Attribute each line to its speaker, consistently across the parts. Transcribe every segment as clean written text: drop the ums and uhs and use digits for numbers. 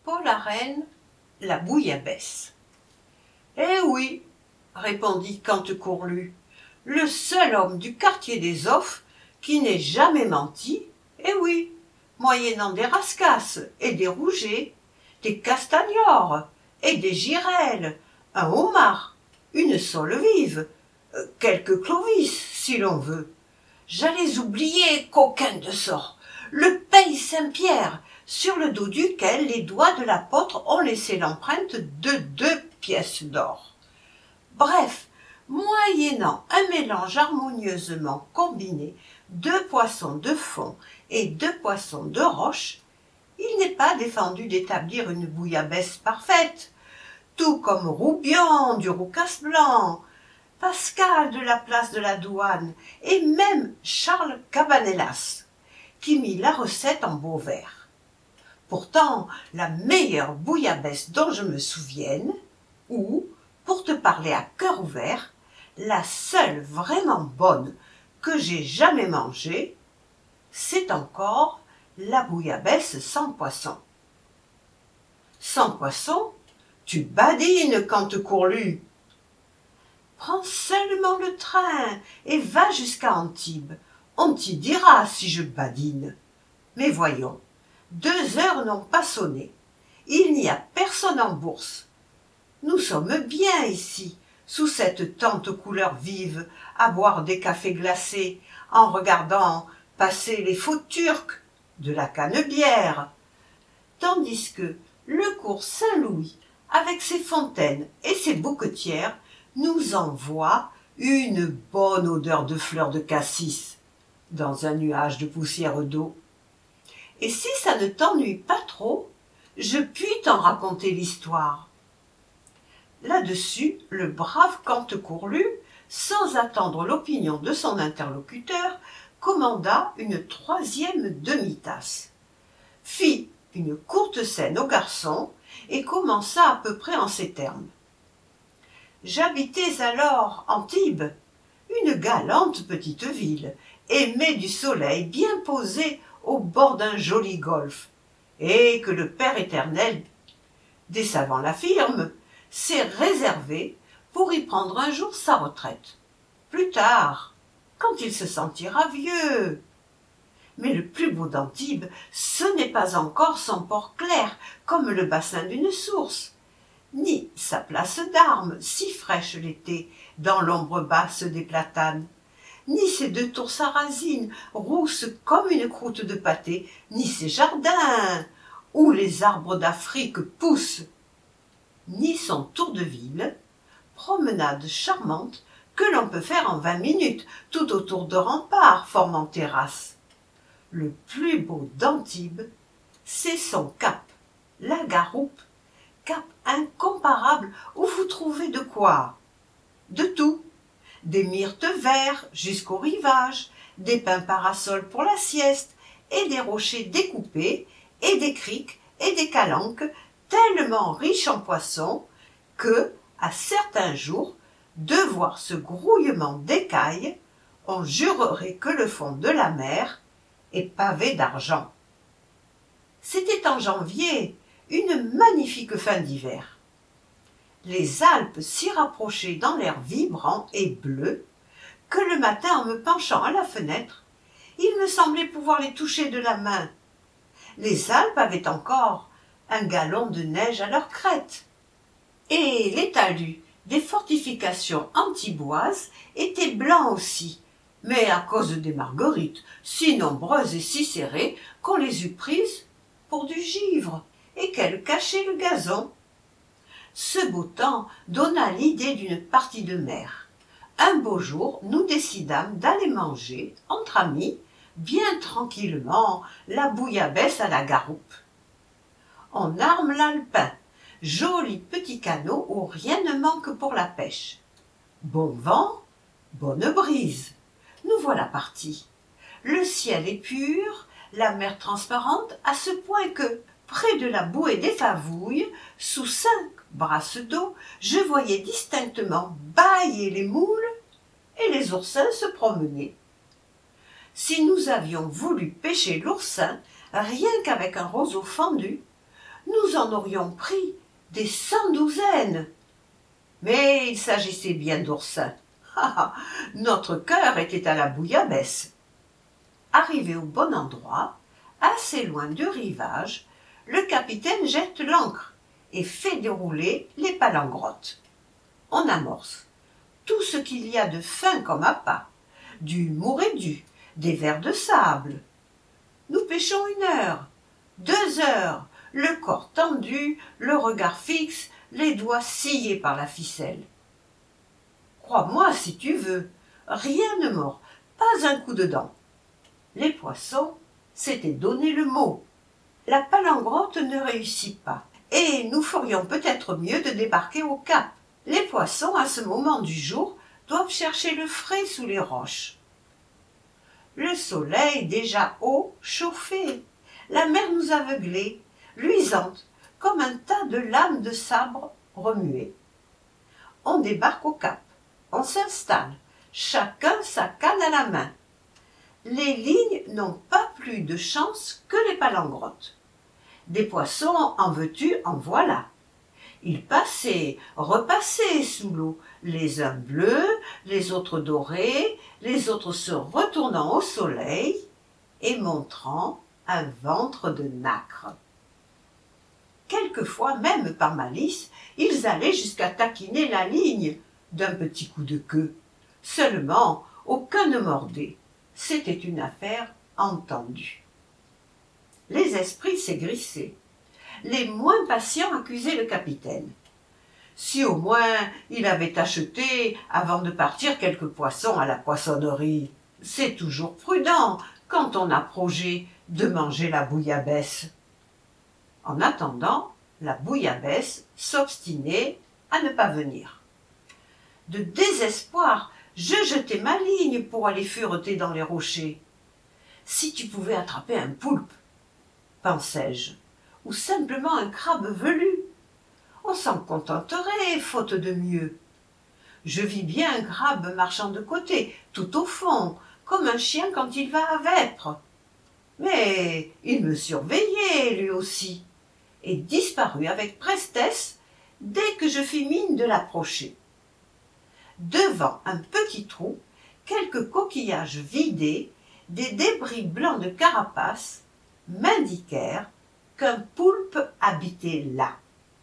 Speaker 1: Paul Arène, la bouillabaisse. Eh oui, répondit Cantecourlu, le seul homme du quartier des Offres qui n'ait jamais menti, eh oui, moyennant des rascasses et des rougets, des castagnors et des girelles, un homard, une sole vive, quelques clovis, si l'on veut. J'allais oublier qu'aucun de sort, le paye Saint-Pierre, sur le dos duquel les doigts de l'apôtre ont laissé l'empreinte de 2 pièces d'or. Bref, moyennant un mélange harmonieusement combiné de poissons de fond et de poissons de roche, il n'est pas défendu d'établir une bouillabaisse parfaite, tout comme Roubion du Roucas Blanc, Pascal de la place de la Douane et même Charles Cabanellas, qui mit la recette en beaux vers. Pourtant, la meilleure bouillabaisse dont je me souvienne, ou, pour te parler à cœur ouvert, la seule vraiment bonne que j'ai jamais mangée, c'est encore la bouillabaisse sans poisson. Sans poisson, tu badines, Cantecourlu. Prends seulement le train et va jusqu'à Antibes. On t'y dira si je badine. Mais voyons, 2 heures n'ont pas sonné. Il n'y a personne en bourse. Nous sommes bien ici, sous cette tente aux couleurs vives, à boire des cafés glacés, en regardant passer les faux turcs, de la canebière. Tandis que le cours Saint-Louis, avec ses fontaines et ses bouquetières, nous envoie une bonne odeur de fleurs de cassis, dans un nuage de poussière d'eau. Et si ça ne t'ennuie pas trop, je puis t'en raconter l'histoire. Là-dessus, le brave Cantecourlu, sans attendre l'opinion de son interlocuteur, commanda une 3e demi-tasse, fit une courte scène au garçon et commença à peu près en ces termes. J'habitais alors Antibes, une galante petite ville, aimée du soleil, bien posée au bord d'un joli golfe, et que le Père éternel, des savants l'affirment, s'est réservé pour y prendre un jour sa retraite. Plus tard, quand il se sentira vieux. Mais le plus beau d'Antibes, ce n'est pas encore son port clair, comme le bassin d'une source, ni sa place d'Armes, si fraîche l'été, dans l'ombre basse des platanes, ni ses 2 tours sarrasines, rousses comme une croûte de pâté, ni ses jardins, où les arbres d'Afrique poussent, ni son tour de ville, promenade charmante que l'on peut faire en 20 minutes, tout autour de remparts formant terrasse. Le plus beau d'Antibes, c'est son cap, la Garoupe, cap incomparable où vous trouvez de quoi? De tout. Des myrtes verts jusqu'au rivage, des pins parasols pour la sieste, et des rochers découpés, et des criques, et des calanques, tellement riches en poissons, que, à certains jours, de voir ce grouillement d'écailles, on jurerait que le fond de la mer est pavé d'argent. C'était en janvier, une magnifique fin d'hiver. Les Alpes s'y rapprochaient dans l'air vibrant et bleu, que le matin, en me penchant à la fenêtre, il me semblait pouvoir les toucher de la main. Les Alpes avaient encore un galon de neige à leur crête, et les talus des fortifications antiboises étaient blancs aussi, mais à cause des marguerites, si nombreuses et si serrées qu'on les eût prises pour du givre, et qu'elles cachaient le gazon. Ce beau temps donna l'idée d'une partie de mer. Un beau jour, nous décidâmes d'aller manger, entre amis, bien tranquillement, la bouillabaisse à la Garoupe. On arme l'Alpin, joli petit canot où rien ne manque pour la pêche. Bon vent, bonne brise. Nous voilà partis. Le ciel est pur, la mer transparente, à ce point que, près de la bouée des Favouilles, sous 5 brasses d'eau, je voyais distinctement bâiller les moules et les oursins se promener. Si nous avions voulu pêcher l'oursin, rien qu'avec un roseau fendu, nous en aurions pris des 100 douzaines. Mais il s'agissait bien d'oursins. Ah, notre cœur était à la bouillabaisse. Arrivé au bon endroit, assez loin du rivage, le capitaine jette l'ancre et fait dérouler les palangrottes. On amorce tout ce qu'il y a de fin comme appât, du mourédu, des vers de sable. Nous pêchons 1 heure, 2 heures, le corps tendu, le regard fixe, les doigts sciés par la ficelle. Crois-moi si tu veux, rien ne mord, pas un coup de dent. Les poissons s'étaient donné le mot. La palangrotte ne réussit pas, et nous ferions peut-être mieux de débarquer au cap. Les poissons, à ce moment du jour, doivent chercher le frais sous les roches. Le soleil, déjà haut, chauffait. La mer nous aveuglait, luisante, comme un tas de lames de sabre remuées. On débarque au cap, on s'installe, chacun sa canne à la main. Les lignes n'ont pas plus de chance que les palangrottes. Des poissons, en veux-tu, en voilà. Ils passaient, repassaient sous l'eau, les uns bleus, les autres dorés, les autres se retournant au soleil et montrant un ventre de nacre. Quelquefois, même par malice, ils allaient jusqu'à taquiner la ligne d'un petit coup de queue. Seulement, aucun ne mordait. C'était une affaire entendue. Les esprits s'aigrissaient. Les moins patients accusaient le capitaine. Si au moins il avait acheté, avant de partir, quelques poissons à la poissonnerie. C'est toujours prudent, quand on a projet, de manger la bouillabaisse. En attendant, la bouillabaisse s'obstinait à ne pas venir. De désespoir, je jetai ma ligne pour aller fureter dans les rochers. Si tu pouvais attraper un poulpe, pensai-je, ou simplement un crabe velu, on s'en contenterait, faute de mieux. Je vis bien un crabe marchant de côté, tout au fond, comme un chien quand il va à vêpres. Mais il me surveillait, lui aussi, et disparut avec prestesse dès que je fis mine de l'approcher. Devant un petit trou, quelques coquillages vidés, des débris blancs de carapace, m'indiquèrent qu'un poulpe habitait là.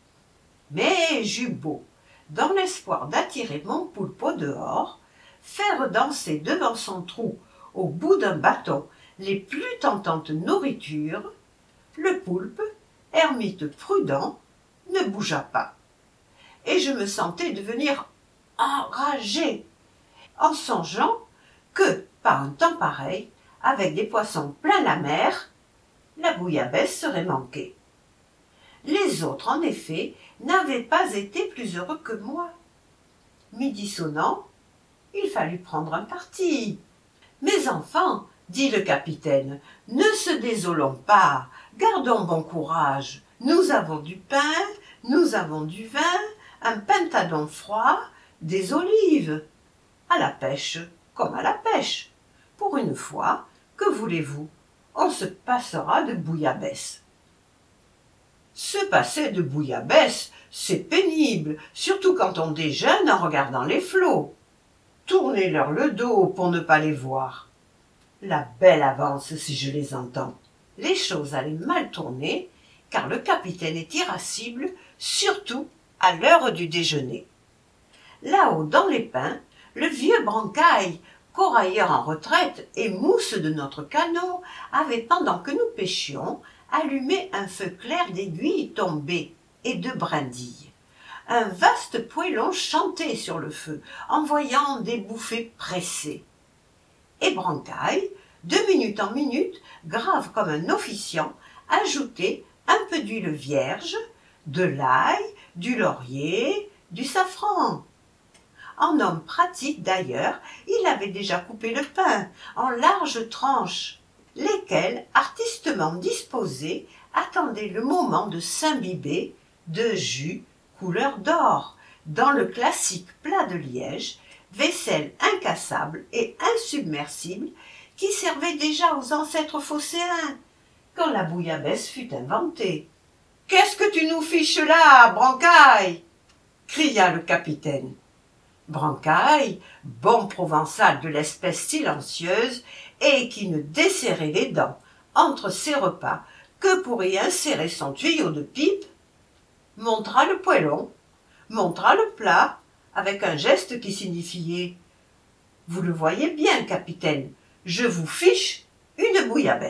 Speaker 1: Mais j'eus beau, dans l'espoir d'attirer mon poulpe au dehors, faire danser devant son trou, au bout d'un bâton, les plus tentantes nourritures, le poulpe, ermite prudent, ne bougea pas. Et je me sentais devenir enragé, en songeant que, par un temps pareil, avec des poissons plein la mer, la bouillabaisse serait manquée. Les autres, en effet, n'avaient pas été plus heureux que moi. Midi sonnant, il fallut prendre un parti. « Mes enfants, dit le capitaine, ne se désolons pas, gardons bon courage. Nous avons du pain, nous avons du vin, un pintadon froid, des olives. À la pêche comme à la pêche. Pour une fois, que voulez-vous? On se passera de bouillabaisse. » Se passer de bouillabaisse, c'est pénible, surtout quand on déjeune en regardant les flots. Tournez-leur le dos pour ne pas les voir. La belle avance si je les entends. Les choses allaient mal tourner, car le capitaine est irascible, surtout à l'heure du déjeuner. Là-haut, dans les pins, le vieux Brancaille, corailleur en retraite et mousse de notre canot, avait, pendant que nous pêchions, allumé un feu clair d'aiguilles tombées et de brindilles. Un vaste poêlon chantait sur le feu, envoyant des bouffées pressées. Et Brancaille, de minute en minute, grave comme un officiant, ajoutait un peu d'huile vierge, de l'ail, du laurier, du safran. En homme pratique d'ailleurs, il avait déjà coupé le pain en larges tranches, lesquelles, artistement disposées, attendaient le moment de s'imbiber de jus couleur d'or, dans le classique plat de liège, vaisselle incassable et insubmersible qui servait déjà aux ancêtres phocéens, quand la bouillabaisse fut inventée. « Qu'est-ce tu nous fiches là, Brancaille ?» cria le capitaine. Brancaille, bon provençal de l'espèce silencieuse et qui ne desserrait les dents entre ses repas que pour y insérer son tuyau de pipe, montra le poêlon, montra le plat, avec un geste qui signifiait « Vous le voyez bien, capitaine, je vous fiche une bouillabaisse. »«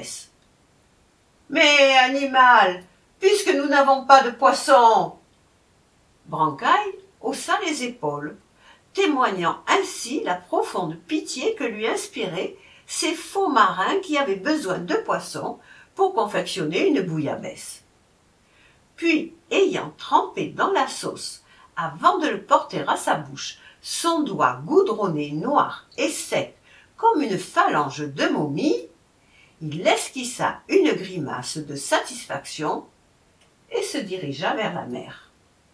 Speaker 1: Mais, animal, puisque nous n'avons pas de poisson !» Brancaille haussa les épaules, témoignant ainsi la profonde pitié que lui inspiraient ces faux marins qui avaient besoin de poissons pour confectionner une bouillabaisse. Puis, ayant trempé dans la sauce, avant de le porter à sa bouche, son doigt goudronné, noir et sec, comme une phalange de momie, il esquissa une grimace de satisfaction et se dirigea vers la mer.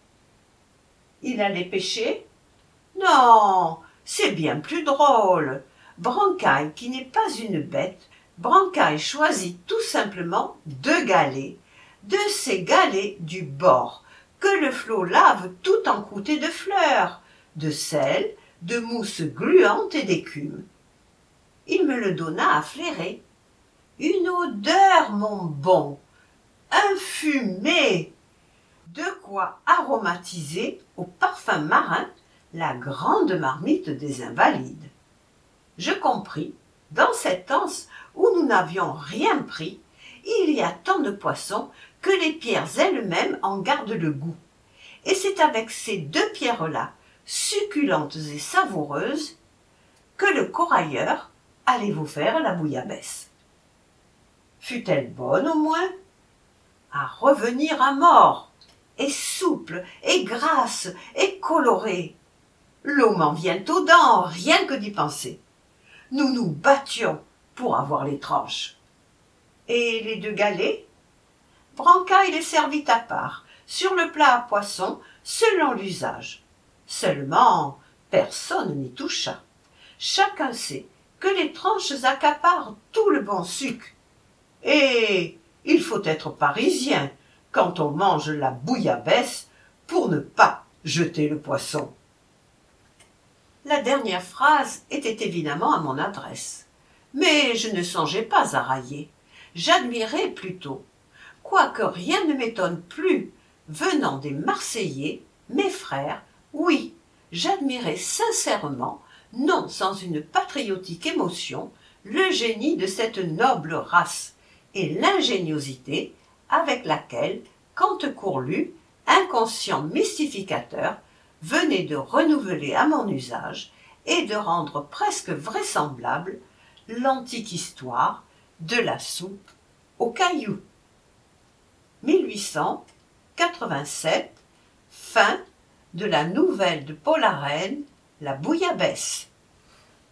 Speaker 1: Il allait pêcher ? Non, c'est bien plus drôle. Brancaille, qui n'est pas une bête, Brancaille choisit tout simplement 2 galets, de ces galets du bord, que le flot lave tout encroutés de fleurs, de sel, de mousse gluante et d'écume. Il me le donna à flairer. Une odeur, mon bon, un fumet, de quoi aromatiser au parfum marin la grande marmite des Invalides. Je compris, dans cette anse où nous n'avions rien pris, il y a tant de poissons que les pierres elles-mêmes en gardent le goût. Et c'est avec ces 2 pierres-là, succulentes et savoureuses, que le corailleur allait vous faire la bouillabaisse. Fut-elle bonne au moins? À revenir à mort, et souple, et grasse, et colorée. L'eau m'en vient aux dents, rien que d'y penser. Nous nous battions pour avoir les tranches. Et les 2 galets? Brancaille les servit à part, sur le plat à poisson, selon l'usage. Seulement, personne n'y toucha. Chacun sait que les tranches accaparent tout le bon suc. Et il faut être parisien quand on mange la bouillabaisse pour ne pas jeter le poisson. La dernière phrase était évidemment à mon adresse, mais je ne songeais pas à railler. J'admirais plutôt, quoique rien ne m'étonne plus, venant des Marseillais, mes frères, oui, j'admirais sincèrement, non sans une patriotique émotion, le génie de cette noble race et l'ingéniosité avec laquelle Cantecourt-Lu, inconscient mystificateur, venait de renouveler à mon usage et de rendre presque vraisemblable l'antique histoire de la soupe aux cailloux. 1887, fin de la nouvelle de Paul Arène, La Bouillabaisse.